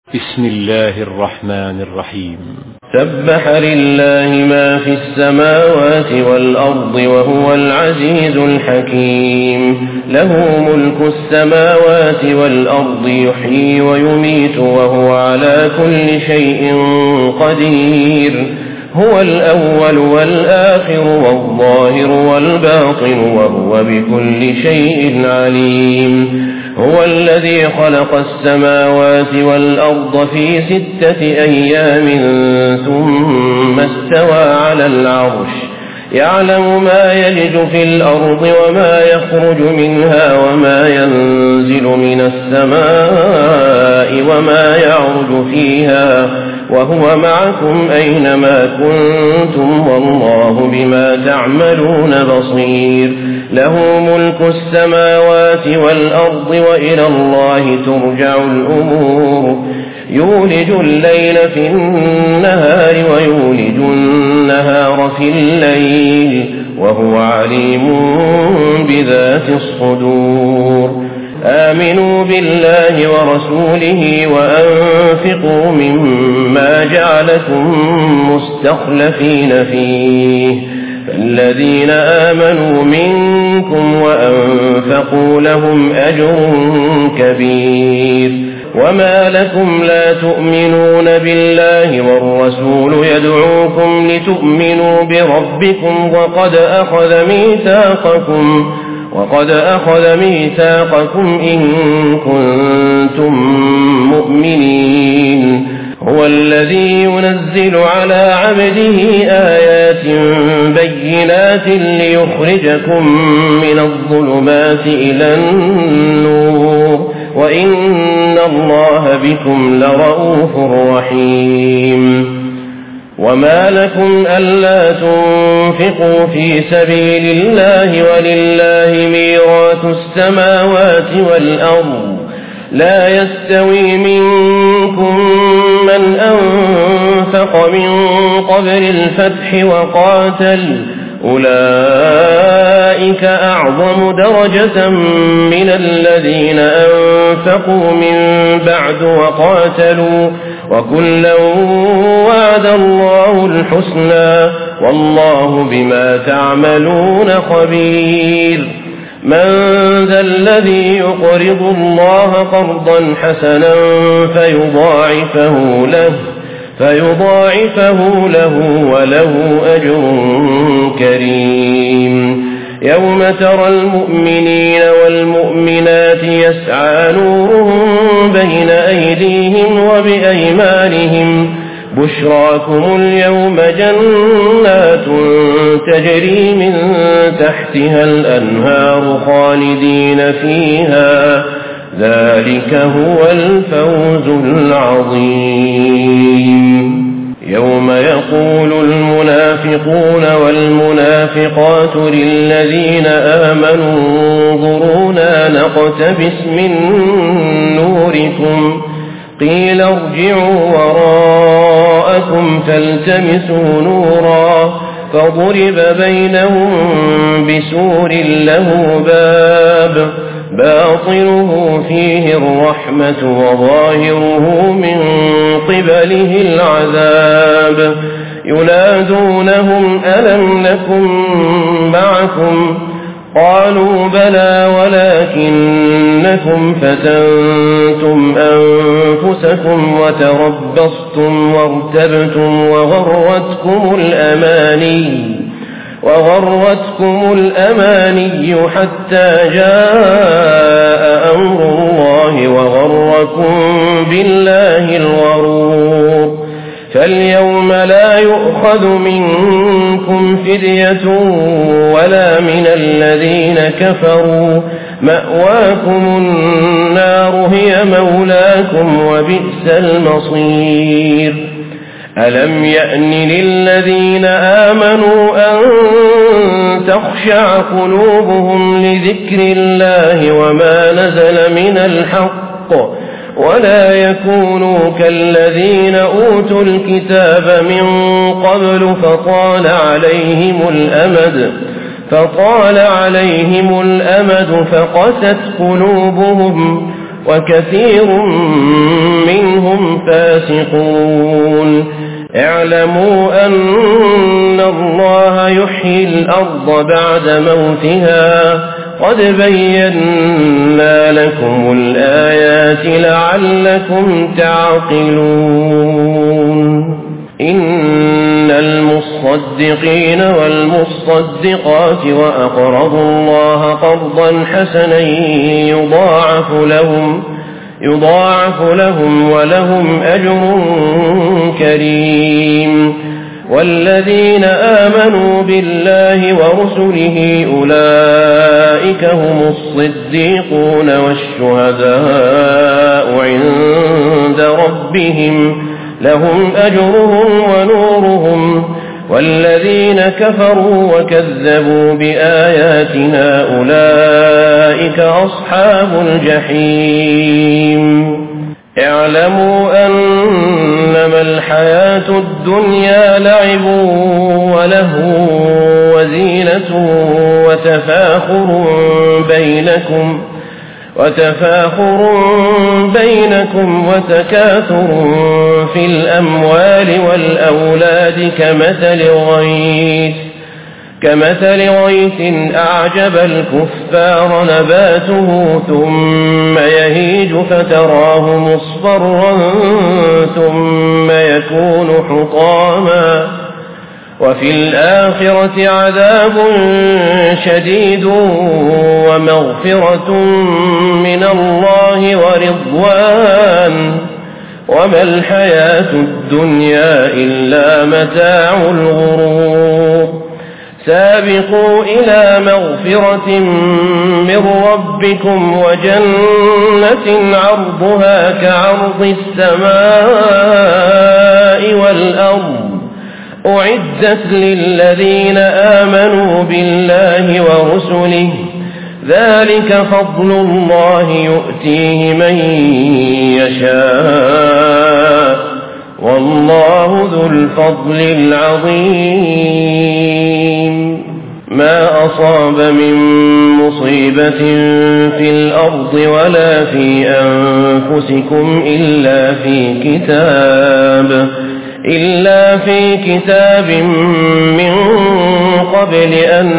بسم الله الرحمن الرحيم. سبح لله ما في السماوات والأرض وهو العزيز الحكيم. له ملك السماوات والأرض يحيي ويميت وهو على كل شيء قدير. هو الأول والآخر والظاهر والباطن وهو بكل شيء عليم. هو الذي خلق السماوات والأرض في 6 أيام ثم استوى على العرش يعلم ما يلج في الأرض وما يخرج منها وما ينزل من السماء وما يعرج فيها وهو معكم أينما كنتم والله بما تعملون بصير. له ملك السماوات والأرض وإلى الله ترجع الأمور. يولج الليل في النهار ويولج النهار في الليل وهو عليم بذات الصدور. آمنوا بالله ورسوله وأنفقوا مما جعلكم مستخلفين فيه فالذين آمنوا منكم وأنفقوا لهم أجر كبير. وما لكم لا تؤمنون بالله والرسول يدعوكم لتؤمنوا بربكم وقد أخذ ميثاقكم إن كنتم مؤمنين. هو الذي ينزل على عبده آيات بينات ليخرجكم من الظلمات إلى النور وإن الله بكم لرؤوف رحيم. وما لكم ألا تنفقوا في سبيل الله ولله ميراث السماوات والأرض لا يستوي منكم من أنفق من قبل الفتح وقاتل أولئك أعظم درجة من الذين أنفقوا من بعد وقاتلوا وكلا وعد الله الحسنى والله بما تعملون خبير. من ذا الذي يقرض الله قرضا حسنا فيضاعفه له وله أجر كريم. يوم ترى المؤمنين والمؤمنات يسعى نورهم بين أيديهم وبأيمانهم بشراكم اليوم جنات تجري من تحتها الأنهار خالدين فيها ذلك هو الفوز العظيم. يوم يقول المنافقون والمنافقات للذين آمنوا انظرونا نقتبس من نوركم قيل ارجعوا وراءكم فالتمسوا نورا فضرب بينهم بسور له باب باطنه فيه الرحمة وظاهره من قبله العذاب ينادونهم ألم نكن معكم قالوا بلى ولكنكم فتنتم أنفسكم وتربصتم وارتبتم وغرتكم الأماني حتى جاء أمر الله وغركم بالله الغرور. فاليوم لا يؤخذ منكم فدية ولا من الذين كفروا مأواكم النار هي مولاكم وبئس المصير. ألم يأن للذين آمنوا أن تخشع قلوبهم لذكر الله وما نزل من الحق ولا يكونوا كالذين أوتوا الكتاب من قبل فطال عليهم الأمد فقست قلوبهم وكثير منهم فاسقون اعلموا أن الله يحيي الأرض بعد موتها قد بينا لكم الآيات لعلكم تعقلون إن المصدقين والمصدقات وأقرضوا الله قرضا حسنا يضاعف لهم ولهم أجر كريم والذين آمنوا بالله ورسله أولئك هم الصديقون والشهداء عند ربهم لهم أجرهم ونورهم والذين كفروا وكذبوا بآياتنا أولئك أصحاب الجحيم اعلموا أنما الحياة الدنيا لعب ولهو وزينة وتفاخر بينكم وتكاثر في الأموال والأولاد كمثل غيث أعجب الكفار نباته ثم يهيج فتراه مصفرا ثم يكون حطاما وفي الآخرة عذاب شديد ومغفرة من الله ورضوان وما الحياة الدنيا إلا متاع الغرور سابقوا إلى مغفرة من ربكم وجنة عرضها كعرض السماء والأرض أعدت للذين آمنوا بالله ورسله ذلك فضل الله يؤتيه من يشاء والله ذو الفضل العظيم ما أصاب من مصيبة في الأرض ولا في أنفسكم إلا في كتاب من قبل أن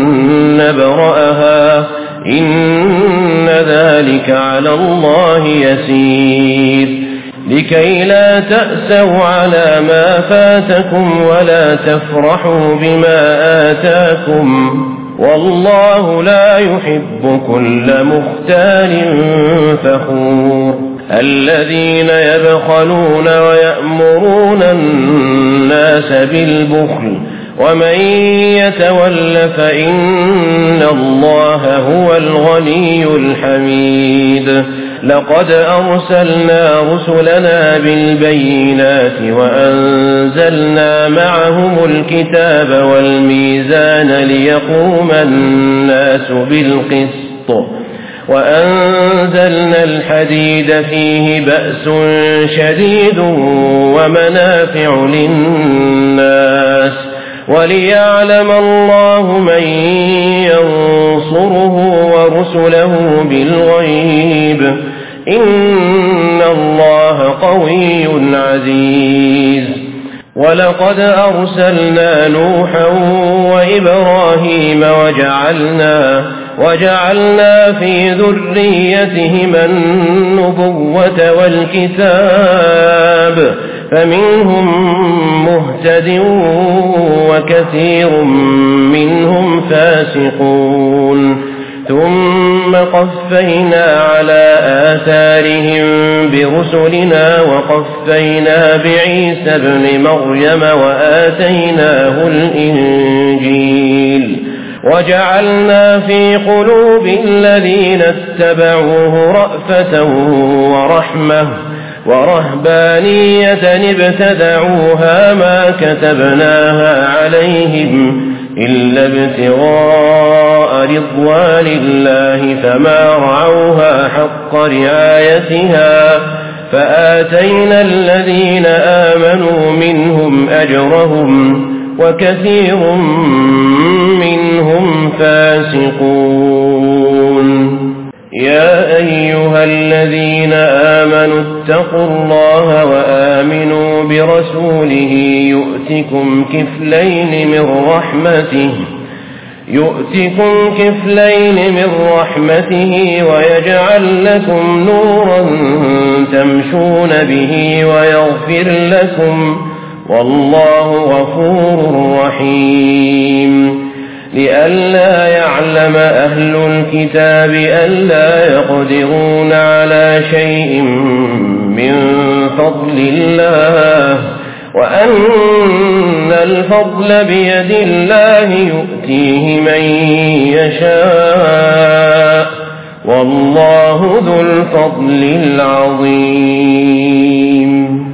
نبرأها إن ذلك على الله يسير لكي لا تأسوا على ما فاتكم ولا تفرحوا بما آتاكم والله لا يحب كل مختال فخور الذين يبخلون ويأمرون الناس بالبخل ومن يتول فإن الله هو الغني الحميد لقد أرسلنا رسلنا بالبينات وأنزلنا معهم الكتاب والميزان ليقوم الناس بالقسط وأنزلنا الحديد فيه بأس شديد ومنافع للناس وليعلم الله من ينصره ورسله بالغيب إن الله قوي عزيز ولقد أرسلنا نوحا وإبراهيم وجعلنا في ذريتهما النبوة والكتاب فمنهم مهتد وكثير منهم فاسقون ثم قفينا على آثارهم برسلنا وقفينا بعيسى ابن مريم وآتيناه الإنجيل وجعلنا في قلوب الذين اتبعوه رأفة ورحمة ورهبانية ابتدعوها ما كتبناها عليهم إلا ابتغاء رضوان الله فما رعوها حق رعايتها فآتينا الذين آمنوا منهم أجرهم وكثير منهم فاسقون يا أيها الذين آمنوا اتقوا الله وآمنوا برسوله يؤتكم كفلين من رحمته ويجعل لكم نورا تمشون به ويغفر لكم والله غفور رحيم لئلا يعلم أهل الكتاب ألا يقدرون على شيء من فضل الله وأن الفضل بيد الله يؤتيه من يشاء والله ذو الفضل العظيم.